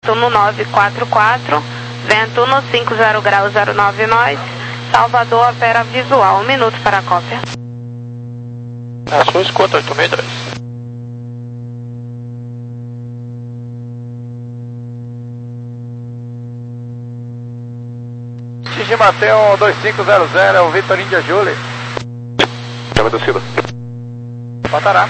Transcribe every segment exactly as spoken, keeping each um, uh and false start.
vento no nove quatro quatro, vento no cinco zero graus zero nove nós, Salvador opera visual, um minuto para a cópia. A sua escuta, oito seis dois. Xixi Mateu dois cinco zero zero, é o Vitor Índia Julie. Chama descida. Botará.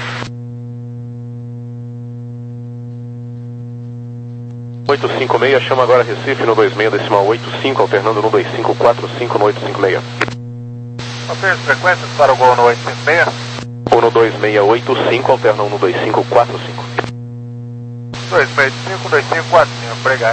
oito cinco seis, chama agora Recife no dois seis decimal oito cinco, alternando no dois cinco quatro cinco no oito cinco seis. Confirme frequências para o gol no oito cinco seis. Ou no dois seis oito cinco, alternam no dois cinco quatro cinco. dois seis cinco, dois cinco quatro cinco, obrigado.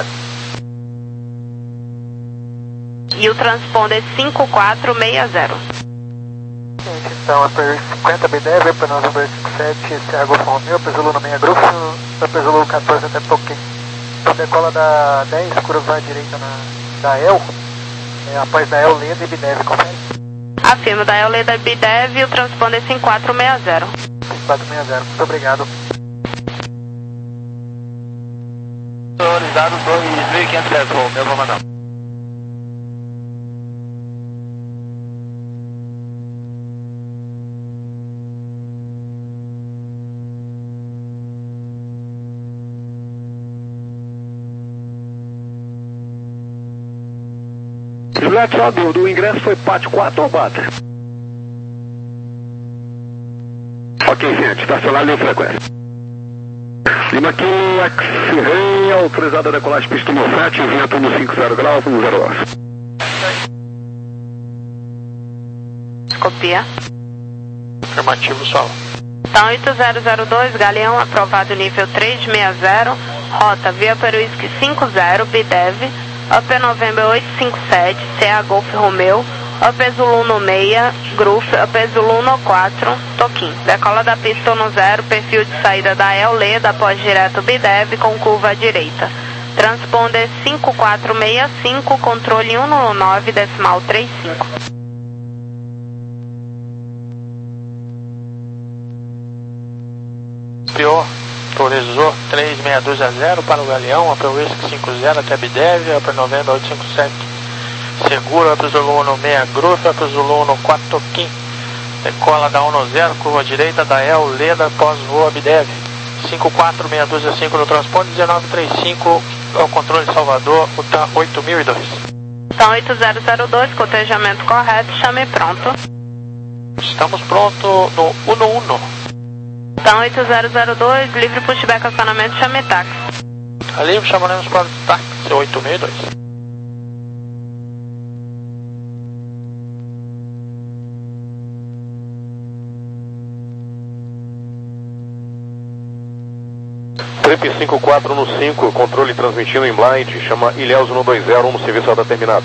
E o transponder cinco quatro seis zero. Então, a P cinquenta B dez, para nós número cinco sete, Thiago Romeu, Pesulu no meia grupo, Pesulu quatorze até Toquém. Então, decola da dez, curva à direita na, da E L, é, após da E L Leda e B dez, confere? Afirmo da E L Leda e B dez e o transponder cinco quatro seis zero. cinco quatro seis zero, muito obrigado. Autorizado dois mil e quinhentos reais, Romeu, vou mandar. Juliette, só dúvida, o ingresso foi P A T quatro ou P A T? Ok, gente, estacionar linha frequência. Lima aqui, X-Ray, autorizado a decolagem pista número sete, vento no cinco zero graus, um zero nove. Copia. Afirmativo, solo. Então, oito zero zero dois, Galeão, aprovado nível três seis zero, rota via Peruísque cinco zero, B D E V, O P November oito cinco sete, C A Golf Romeu, O P Zulu no seis, Gruf, O P Zulu no quatro, Toquim. Decola da pista no zero, perfil de saída da E L Leda, após direto B D E V com curva à direita. Transponder cinco quatro seis cinco, controle cento e nove, decimal trinta e cinco. Pior, autorizou três seis dois a zero para o Galeão, O P Whisky cinco zero até B D E V, O P November oito cinco sete, seguro, O P Zulu no seis, Gruf, O P Zulu no quatro, Toquim. Decola da um no zero, curva direita da E L Leda, pós-voa B D E V. cinco quatro seis dois a cinco no transporte, dezenove trinta e cinco ao controle de Salvador, U T A M oito mil e dois. Então, oito zero zero dois, cotejamento correto, chame pronto. Estamos prontos no um um. Então, oito zero zero dois, livre pushback acionamento, chame táxi. A livre, chamaremos para o táxi oito mil e dois. Trip cinco quatro no cinco, controle transmitindo em blind, chama Ilhéus no dois zero, no serviço está terminado.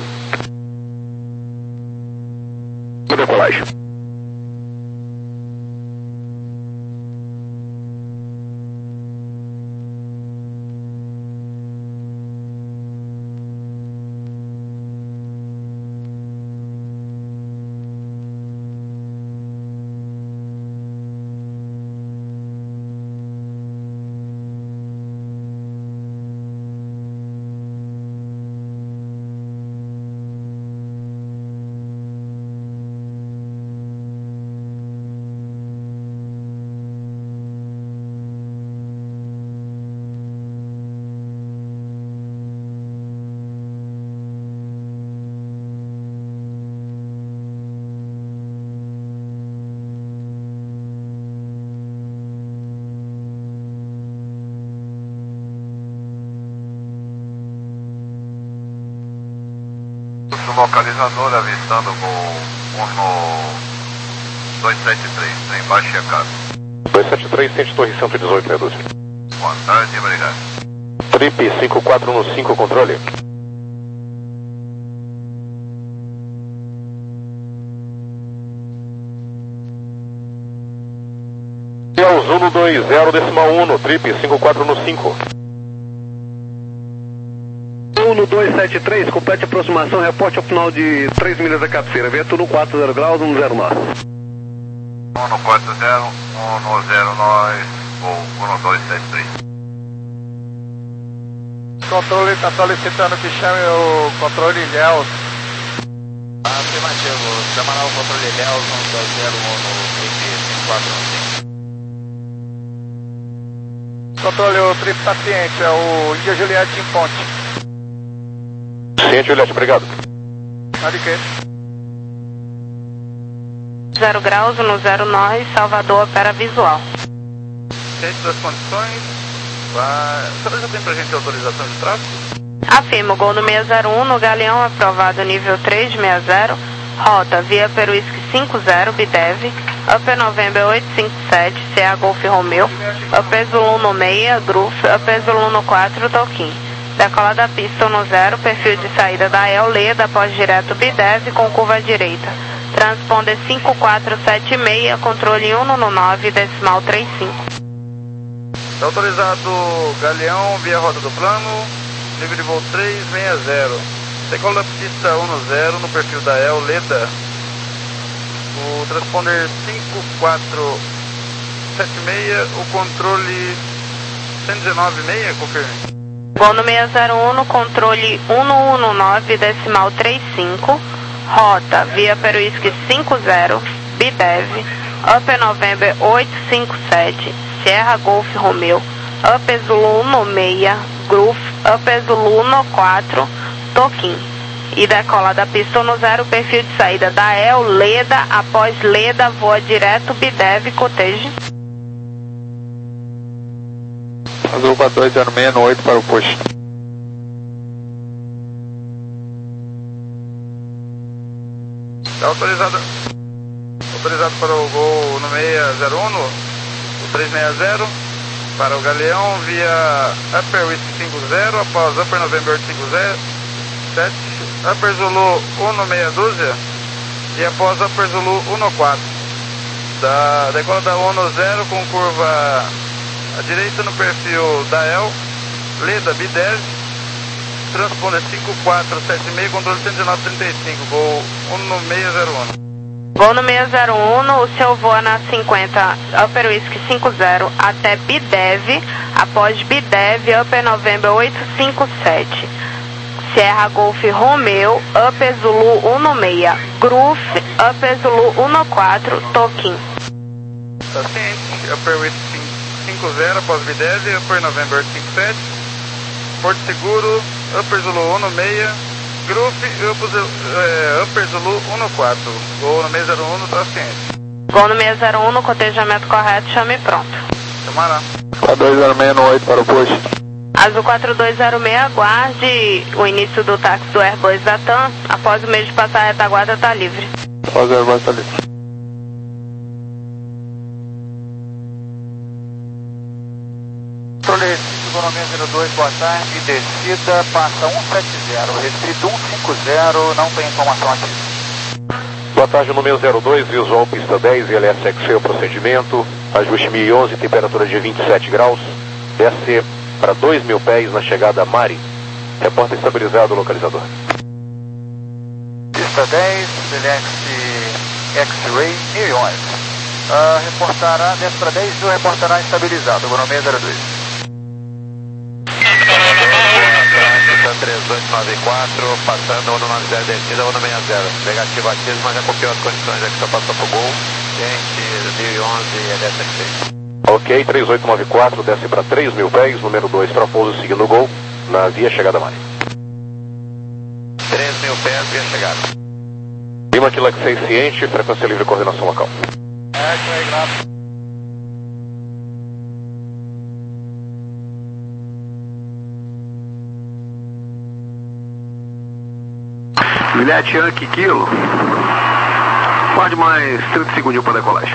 Decolagem. Localizador avistando o Uno dois sete três, embaixo checado. dois sete três, Centro Torre cento e dezoito, reduz. Boa tarde, obrigado. Trip cinco quatro no cinco, controle. Ilhéus um no dois zero, decimal um, Trip cinco quatro no cinco. um no dois sete três, complete aproximação, reporte ao final de três milhas da cabeceira, vento no quatro zero graus, um zero nove. um no quatro zero, um no zero nove, ou um no dois sete três. controle está solicitando que chame o controle Ilhéus. Afirmativo, chama lá o controle Ilhéus no dois zero um no cinco quatro um cinco. Controle, o trip tá ciente, é o Índia Juliette em Ponte. Ciente, Juliette, obrigado. Nada de quê? zero graus no zero nove, Salvador, opera visual. Ciente das condições. Vai... Você já tem pra gente autorização de tráfego? Afirmo, gol no seis zero um, no Galeão, aprovado nível três seis zero, rota via Peruísque cinco zero, Bidev, Upper November oito cinco sete, C A Golf Romeo, Upper Zulu no seis, Groove, Upper Zulu no quatro, Toquim. Decola da pista no zero, perfil de saída da El, Leda, após direto Bidev, com curva direita. Transponder cinco quatro sete seis, controle um no nove, decimal trinta e cinco. Está autorizado Galeão via rota do plano, nível de voo três seis zero. Decola da pista um no zero, no perfil da El, Leda. O transponder cinco quatro sete seis, o controle cento e dezenove seis, confirme. Gol no seis zero um, no controle um no um no nove, decimal trinta e cinco, rota via Peruísque cinco zero, Bidev, Upper November oito cinco sete, Sierra Golf Romeo, Upper Zulu um no seis, Groove, Upper Zulu um no quatro, Toquim. E decola da pista no zero, perfil de saída da El, Leda, após Leda, voa direto Bidev, coteje. Azul quatro dois zero seis no oito para o posto. Está autorizado, autorizado para o gol no seis zero um, no, o três seis zero, para o Galeão via Upper Whisky cinco zero, após Upper November oito cinco sete, Upper Zulu um no meia dúzia e após Upper Zulu um no quatro. Da decola da um no zero com curva à direita no perfil da El, Leda, Bidev, transponder cinco quatro sete seis, controle cento e dezenove trinta e cinco, gol um no seis zero um. Gol no seis zero um, o seu voa na cinquenta, Upper Whisky cinco zero até Bidev, após Bidev, Upper November oito cinco sete, Sierra Golf Romeo, Upper Zulu um no seis, Groove, Upper Zulu um no quatro, Toquim. Tá ciente, Upper Whisky cinco zero após Bidev, Upper November oito cinco sete, Porto Seguro, Upper Zulu um no seis, Groove, Upper, é, Upper Zulu um no quatro, gol no seis zero um no traciente. Gol no seis zero um, no cotejamento correto, chame pronto. Chamará. quatro dois zero seis no oito para o posto. Azul quatro dois zero seis, aguarde o início do táxi do Airbus da TAM, após o mês de passar a retaguarda está livre. Após o Airbus está livre. Controle restrito, economia zero dois, boa tarde, descida, passa um sete zero, restrito um cinco zero, não tem informação ativa. Boa tarde, número zero dois, visual pista dez, L S X C, o procedimento, ajuste mil e onze, temperatura de vinte e sete graus, desce para dois mil pés na chegada a Mari, reporta estabilizado o localizador. Pista dez, L X X-Ray, mil e onze, uh, reportará, desce para dez mil, reportará estabilizado, economia zero dois. três oito nove quatro, passando no nove zero, descida no seis zero. Negativo ativo, mas já copiou as condições aqui, só passou pro gol. Gente, mil e onze, L S X C. Ok, três oito nove quatro, desce para três mil pés, número dois para pouso, seguindo o gol, na via chegada Mari. três mil pés, via chegada. Lima Quilak seis ciente, frequência livre, coordenação local. É, isso aí, graças. Juliette Yankee Kilo. Pode mais trinta segundinhos para decolagem.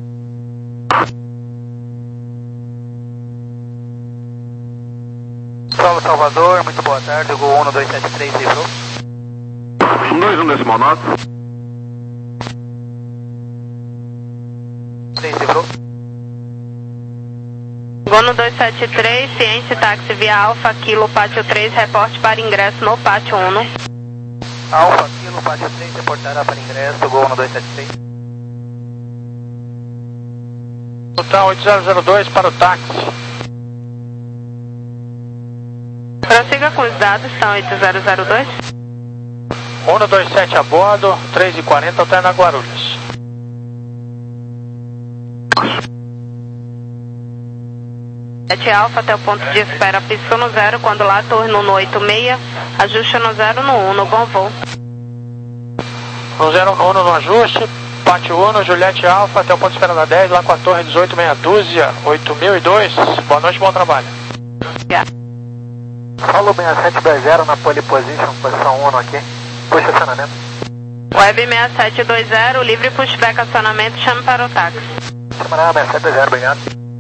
Salve Salvador, muito boa tarde, o Gol um no dois sete três livrou. um dois um decimal nove. três livrou. Gol no dois sete três, ciente, táxi via Alfa, Kilo, pátio três, reporte para ingresso no pátio um. Alfa, Kilo, pátio três, reportará para ingresso, Gol no dois sete três. Total oito zero zero dois para o táxi. Prossiga com os dados, são oito zero zero dois. um dois sete a bordo, três e quarenta, alterna Guarulhos. sete Alfa até o ponto de espera, pista no zero, quando lá torno no oito seis, ajuste no zero no um, no bom voo. No zero no um no ajuste, Pátio um, Juliette Alfa até o ponto de espera da dez, lá com a torre dezoito meia dúzia, oito mil e dois. Boa noite, bom trabalho. Yeah. Solo seis sete dois zero na pole position, posição um aqui. Puxa acionamento. Web seis sete dois zero, livre pushback acionamento, chame para o táxi. Chamará seis sete dois zero, obrigado.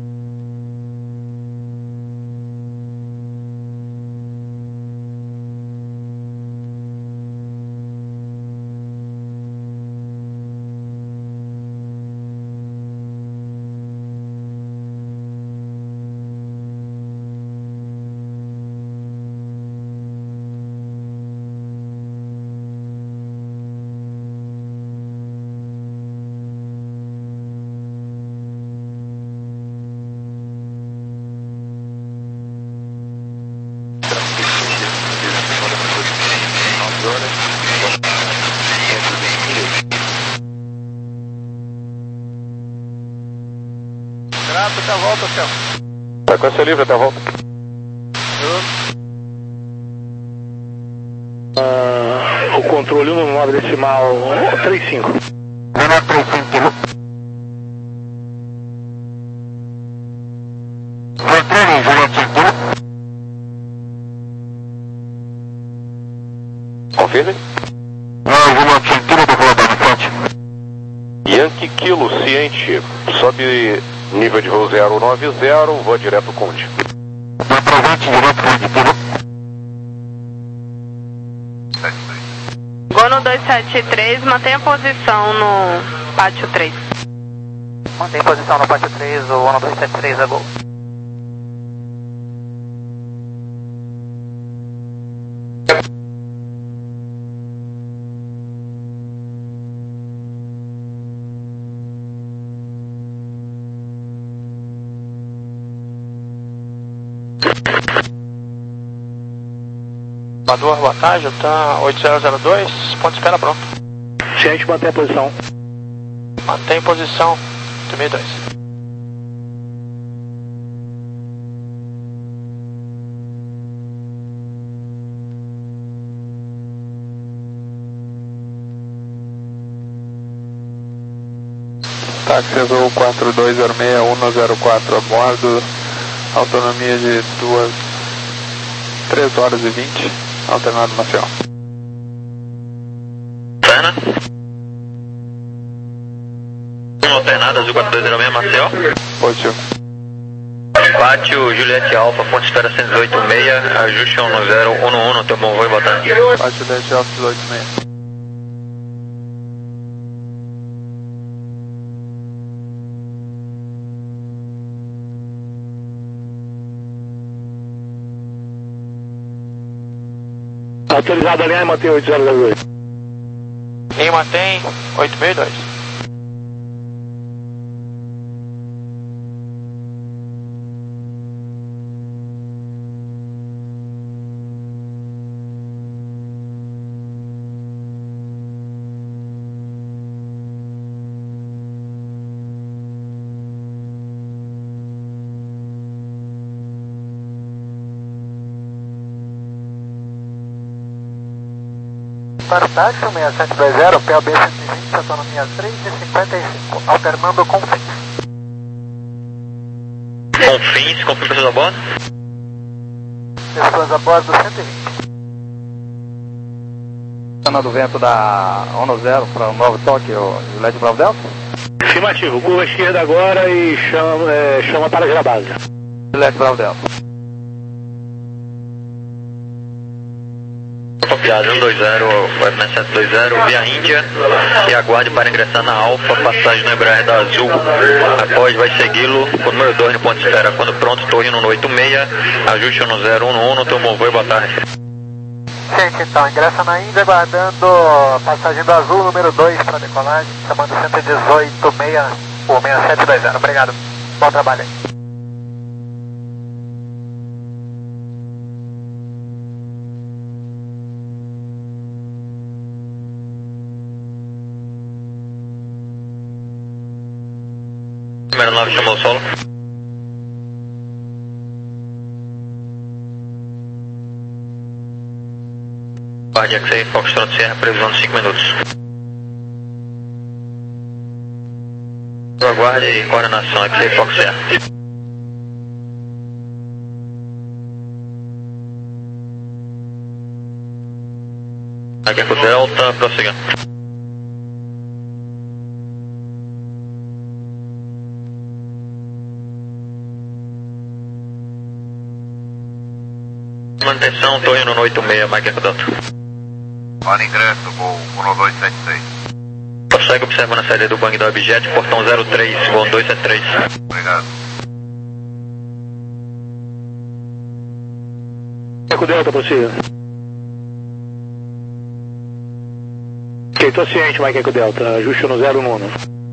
Grato, até a volta, Céu. Frequência livre até a volta. Uh, o controle um nove decimal trinta e cinco. Confirme. Yankee Kilo, ciente. Sobe nível de voo zero nove zero, vou direto Conde. Gono dois sete três, mantenha posição no pátio três. Mantém posição no pátio três, o Gono dois sete três a Gol. Amador, boa tarde, tá oito zero zero dois, ponto de espera pronto. Ciente, mantém a posição. Mantém posição, oito mil e dois. Táxi Azul quatro dois zero seis um zero quatro a bordo, autonomia de duas, três horas e vinte, alternado Maceió. Perna. um alternado, Azul quatro dois zero seis, Maceió. Positivo. Pátio Juliette Alfa, ponto de espera cento e dezoito seis, ajuste um zero um um no teu bom voo e botar. Pátio Juliette Alfa dezoito seis. Autorizado a linha e mantém oito zero zero dois. E mantém oito mil e dois. Para o táxi seis sete dois zero, P O B cento e vinte, autonomia três e cinquenta e cinco, alternando com fins. Com fins, confirma pessoas a bordo. Pessoas a bordo cento e vinte. Do vento da um zero para o novo toque, o Juliette Bravo Delta. Afirmativo, curva à esquerda agora e chama, é, chama para a base. Juliette Bravo Delta. Copiado um dois zero, Web seis sete dois zero, via Índia, e aguarde para ingressar na Alfa, passagem no Embraer da Azul. Após vai segui-lo, com o número dois no ponto de espera. Quando pronto, torre no oito seis, ajuste no zero um um, no teu bom voo e boa tarde. Gente, então, ingressa na Índia, aguardando passagem do Azul, número dois para decolagem, chamando cento e dezoito seis, ou seis sete dois zero. Obrigado, bom trabalho aí. aeronave chamou o solo. Guarde X-Ray, Foxtrot Sierra, previsão de cinco minutos. Aguarde e coordenação X-Ray, Fox Sierra. Aqui é com Delta, prossiga. Manutenção, tô indo no oito seis, Mike Eco Delta. Hora ingresso, voo um dois sete seis. Prossegue observando a saída do bang da Objet, portão zero três, voo dois sete três. Obrigado. Eco Delta, prossiga. Ok, tô ciente, Mike Eco Delta. Ajuste no zero nono.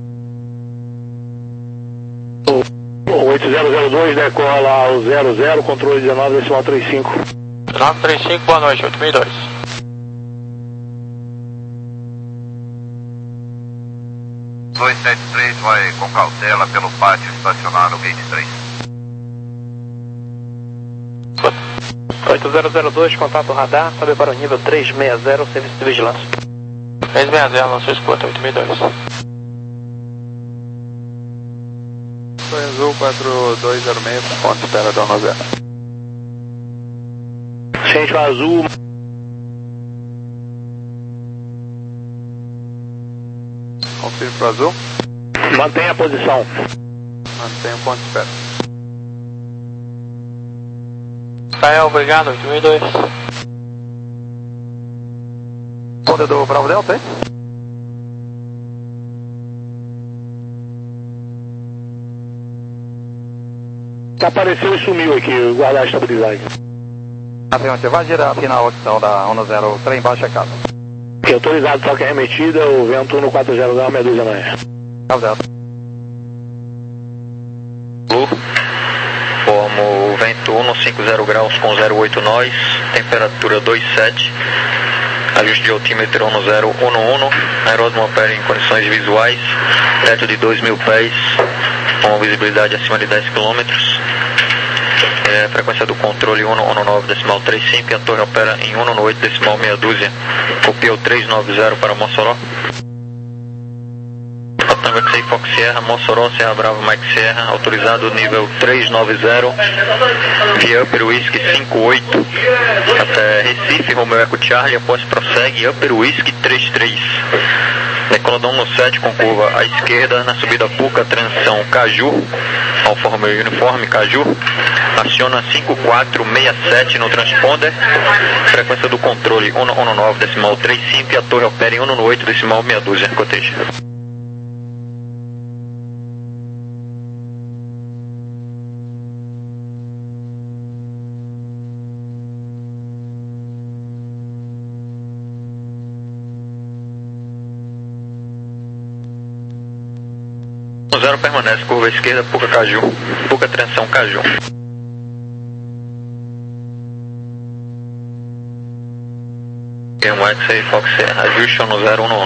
O oito zero zero dois decola ao zero zero, controle dezenove decimal trinta e cinco. dezenove trinta e cinco, boa noite, oito mil e dois. dois sete três vai com cautela pelo pátio estacionar no gate três. oito zero zero dois, contato radar, sobe para o nível três seis zero, serviço de vigilância. três seis zero, não se escuta, oito mil e dois. Foi azul quatro dois zero seis, ponto espera da um zero. Centro azul. Confirme pro azul. Mantenha a posição. Mantenha o ponto de espera. Israel, obrigado, oito mil e dois. Ponta do Bravo Delta, hein? Apareceu e sumiu aqui, guardar a estabilidade. Afirmativa, gira final opção da um zero, trem baixa casa. Ok, autorizado, toque remetida, o vento no quatro zero zero, meia dúzia manhã. Blue, formo vento um, cinco zero graus com zero oito nós, temperatura dois sete, ajuste de altímetro um zero um um, aeródromo opera em condições visuais, teto de dois mil pés, com visibilidade acima de dez quilômetros. É, frequência do controle um um nove decimal trinta e cinco e a torre opera em um oito decimal meia dúzia. Copia o três nove zero para Mossoró. Tango X-Ray Fox Sierra, Mossoró, Serra Brava, Mike Sierra, autorizado nível três nove zero, via Upper Whisky cinco oito, até Recife, Romeo Eco Charlie, após prossegue Upper Whisky trinta e três. Decoladão no sete com curva à esquerda, na subida Puca, transição Caju, Alfa Romeo Uniforme, Caju, aciona cinco quatro seis sete no transponder, frequência do controle um um nove decimal trinta e cinco e a torre opera em um oito decimal meia dúzia, coteja. Zero permanece, curva à esquerda, Puca Caju, Puca transição Caju. Um X-Ray Fox Sierra, ajuste no zero um um.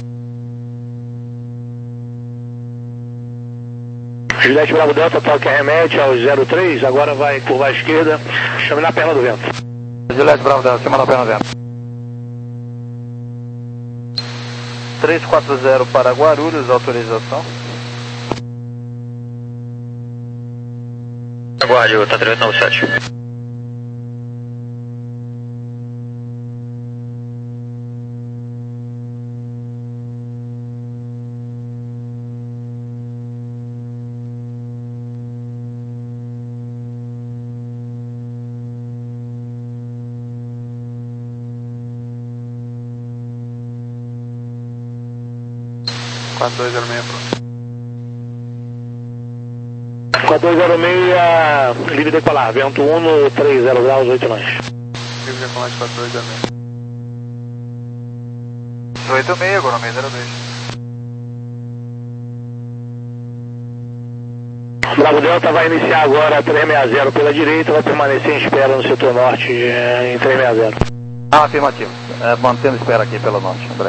Juliette Bravo Delta, toque remete ao zero três, agora vai curva à esquerda, chame na perna do vento. Juliette Bravo Delta, chama na perna do vento. três quatro zero para Guarulhos, autorização. Aguarde o T três nove sete. quatro dois zero seis, pronto. quatro dois zero seis, livre decolar, vento um no três zero graus, oito nós. Livre decolar de quatro dois zero seis. oito seis, economia zero dois. Bravo Delta vai iniciar agora três seis zero pela direita, vai permanecer em espera no setor norte em três seis zero. Ah, afirmativo. É, mantendo espera aqui pelo norte, André.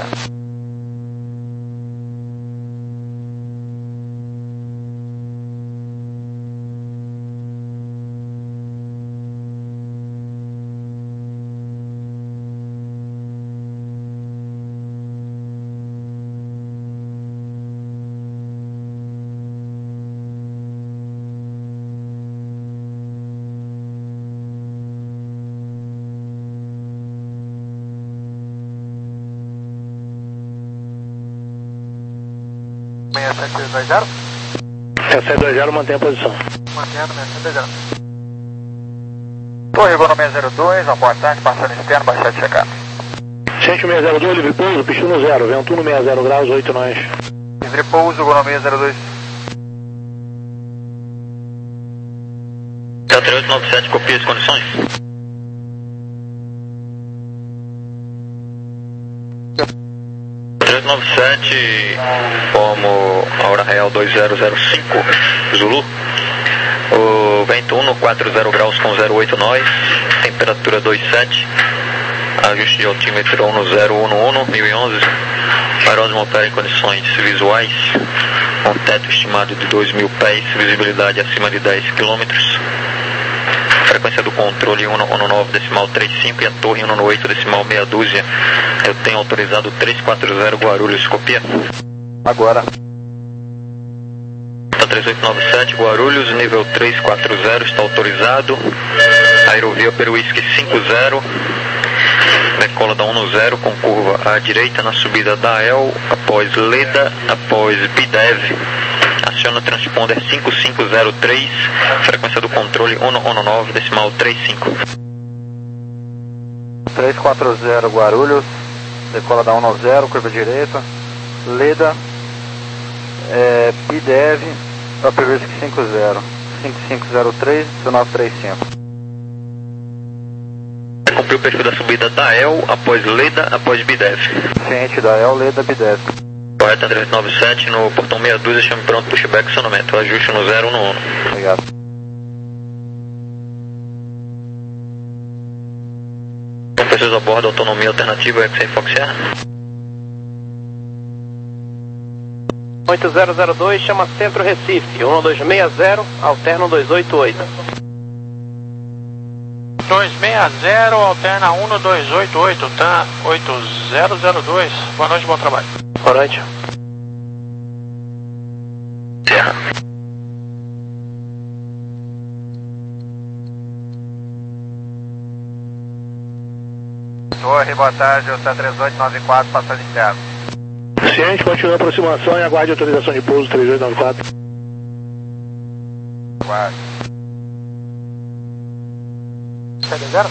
seis sete dois zero? seis sete dois zero, mantém a posição. Mantendo, seis sete dois zero. Torre Gol no seis zero dois, uma boa tarde, passando externo, baixar de checado. Centro seis zero dois, livre pouso, pista no zero, vento no sessenta graus, oito nós. Livre pouso, Gol no seis zero dois. Delta oito nove sete, copia as condições. oito nove sete, como a hora real dois zero zero cinco, Zulu. O vento um no quatro zero graus com zero oito nós, temperatura dois sete, ajuste de altímetro um no zero um um, mil e onze, aeródromo opera em condições visuais, com teto estimado de dois mil pés, visibilidade acima de dez quilômetros, frequência do controle um no nove decimal trinta e cinco e a torre um no oito decimal meia dúzia. Eu tenho autorizado trezentos e quarenta Guarulhos, copia. Agora. três oito nove sete Guarulhos, nível trezentos e quarenta, está autorizado. Aerovia Peruísque cinco zero, decola da um no zero com curva à direita na subida da E L, após Leda, após Bidev. Aciona o transponder cinco cinco zero três, frequência do controle um no nove decimal trinta e cinco. trezentos e quarenta Guarulhos, decola da um no zero, curva direita, Leda, é, Bidev, Peruísque cinco zero, cinco cinco zero três, dezenove trinta e cinco. Cumpriu o perfil da subida da E L, após Leda, após Bidev. Ciente da E L, Leda, Bidev. Correta trezentos e noventa e sete, no portão meia dúzia, chame pronto, pushback, acionamento. Ajuste no zero um no um. Obrigado. São pessoas a bordo, autonomia alternativa, X-Ray Fox Sierra. oito zero zero dois, chama Centro Recife, um dois seis zero, alterna dois oito oito. dois seis zero, alterna um no dois oito oito, tá? oito zero zero dois. Boa noite, bom trabalho. Boa noite. Sierra. Torre, boa tarde, o três oito nove quatro, passagem externa. Ciente, continua a aproximação e aguarde autorização de pouso três oito nove quatro. Aguarde. seis zero?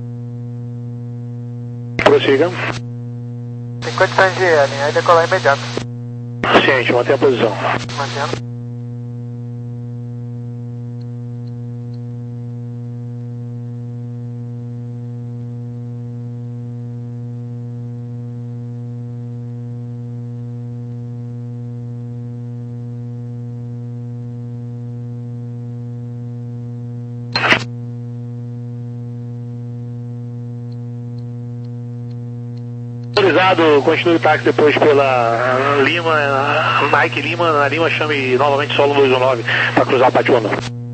Prossiga. Tem condições de alinhar e decolar imediato. Ciente, mantém a posição. Mantendo. Autorizado, continue o táxi depois pela Lima, Mike Lima, na Lima chame novamente solo dois um nove para cruzar a Pationa.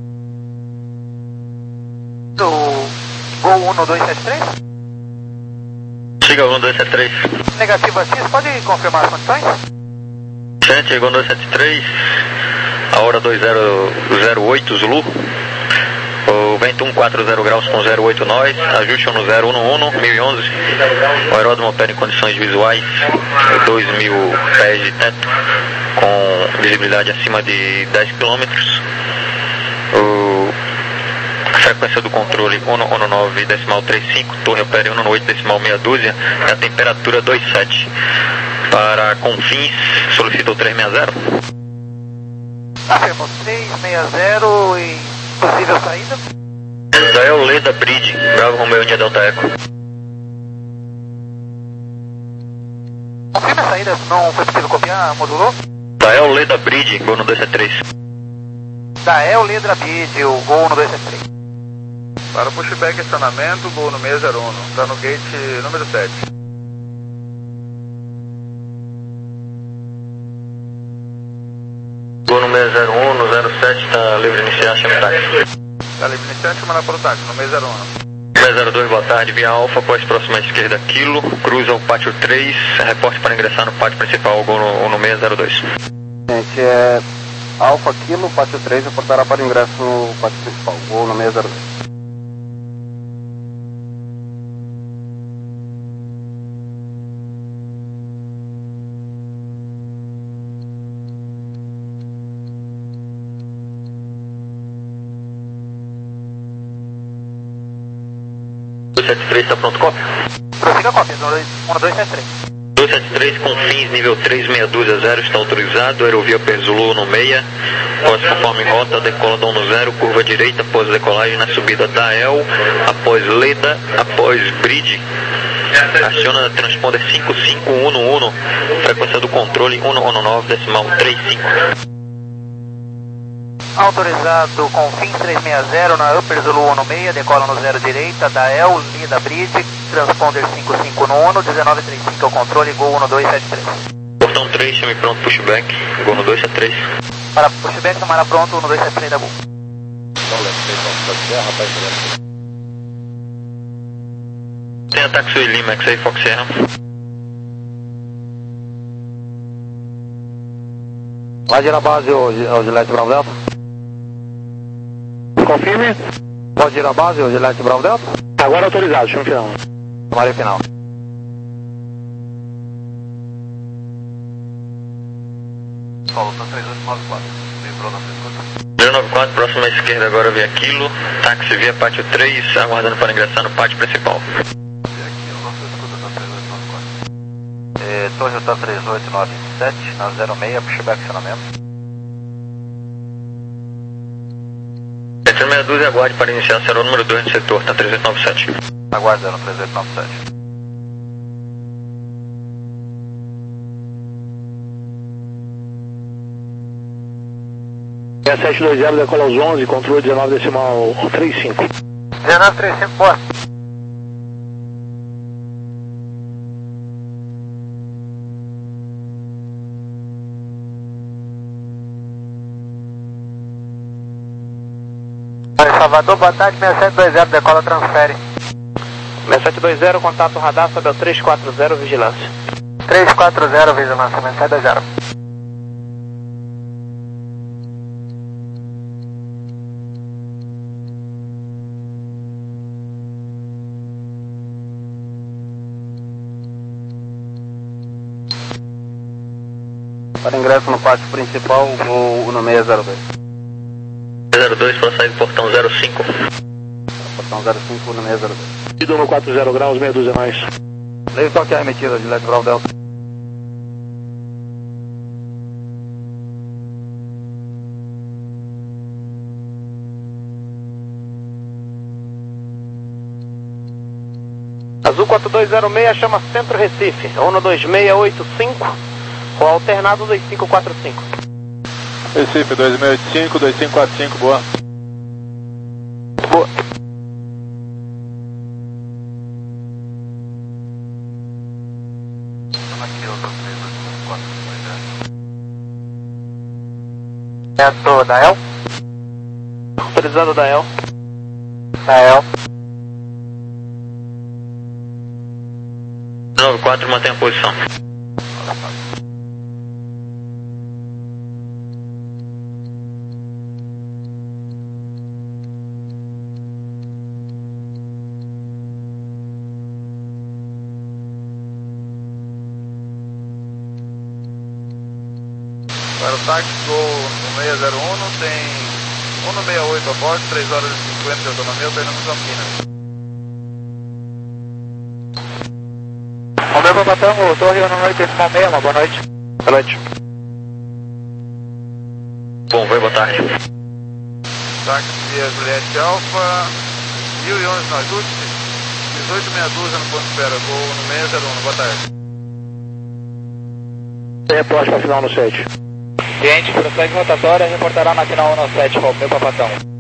Do Gol um no dois sete três? Siga um dois sete três. Negativo assim, pode confirmar as condições? Gente, um dois sete três, a hora dois zero zero oito Zulu. O vento um quatro zero graus com zero oito nós, ajuste no zero um um, mil e onze. O aeródromo opera em condições visuais, dois mil pés de teto, com visibilidade acima de dez quilômetros. O... A frequência do controle um no nove decimal trinta e cinco, torre opera um no oito decimal meia dúzia, e a temperatura dois sete. Para Confins, solicita o três seis zero. Afirmou três seis zero e possível saída? Da é o Leda Bridge, Bravo Romeo India Delta Eco. Confirma a saída, não foi possível copiar, modulou? Da é o Leda Bridge, Gol no dois sete três. Da El Ledra Bid, o Gol no dois sete três. Para o pushback estacionamento, Gol no seis zero um, está no gate número sete. Gol no seis zero um, no zero sete, está livre de iniciar, chame táxi. Está livre iniciante, chama para o táxi, no seis zero um. seis zero dois, boa tarde, via Alfa, após próxima esquerda, quilo, cruza o pátio três, reporte para ingressar no pátio principal, Gol no, no seis zero dois. Gente, é Alfa Kilo, pátio três, reportará para o ingresso no pátio principal, Gol no seis zero dois. sete três está pronto, cópia? Prossiga cópia, um dois sete três. dois sete três com fins nível três meia dúzia zero está autorizado, aerovia Perzulu no meia, após conforme rota, decola do um zero, curva direita, após decolagem na subida da E L, após Leda, após Bridge, aciona transponder cinco cinco um um, frequência do controle um um nove decimal trinta e cinco. Autorizado com fins trezentos e sessenta na Upper Zulu um seis, decola no zero direita, da E L, Lida Bridge, transponder cinco cinco um um, dezenove trinta e cinco é o controle, Gol um dois sete três. Portão três, chame pronto, pushback, Gol um dois sete três. Para pushback, tomara pronto, um dois sete três da Gol. Tem ataque Sul Lima, X aí, Fox Sierra. Vai girar a base, o Gillette Bravo Delta? Confirme. Pode girar a base, o Gillette Bravo Delta? Agora autorizado, chama final. Tomaria final. Solo, tá três oito nove quatro. Lembrou na pergunta? zero nove quatro, próxima à esquerda agora via Kilo, táxi via pátio três, aguardando para ingressar no pátio principal. É, Torre Hotel três oito nove sete, na zero seis, pushback acionamento. Centro meia dúzia, aguarde para iniciar será número dois no setor, tá três oito nove sete. Aguardando, três oito nove sete. É sete dois zero, decola aos onze, controle dezenove decimal trinta e cinco. dezenove trinta e cinco, boa. Salvador, boa tarde, seis sete dois zero, decola, transfere. seis sete dois zero, contato radar, sobe ao três quatro zero, vigilância. três quatro zero, vigilância, seis sete dois zero. Para ingresso no pátio principal, voo um seis zero dois. zero dois para sair do portão zero cinco. Portão zero cinco, um seis zero dois. Ido no quatro zero graus, meia dúzia mais. Leve toque a remetida de Gillette Bravo Delta. Azul quatro dois zero seis, chama Centro Recife, um dois seis oito cinco, o alternado dois cinco quatro cinco. Recife, dois seis oito cinco, dois cinco quatro cinco, boa. Boa. É do da E L? Autorizado da E L. Da E L. nove quatro, mantém a posição. Para o táxi, Gol um seis zero um, tem um seis oito a bordo, três horas e cinquenta de autonomia, Pernambuco Campinas. Romeu Papatão, Torre um oito decimal seis, uma boa noite. Boa noite. Bom, vai, boa tarde. Táxi via Juliette Alfa, mil e onze no ajuste, dezoito meia dúzia no ponto de espera, Gol um seis zero um, boa tarde. Reporte para final no sete. Cliente, prossegue rotatória, reportará na final um sete, Romeu Papatão.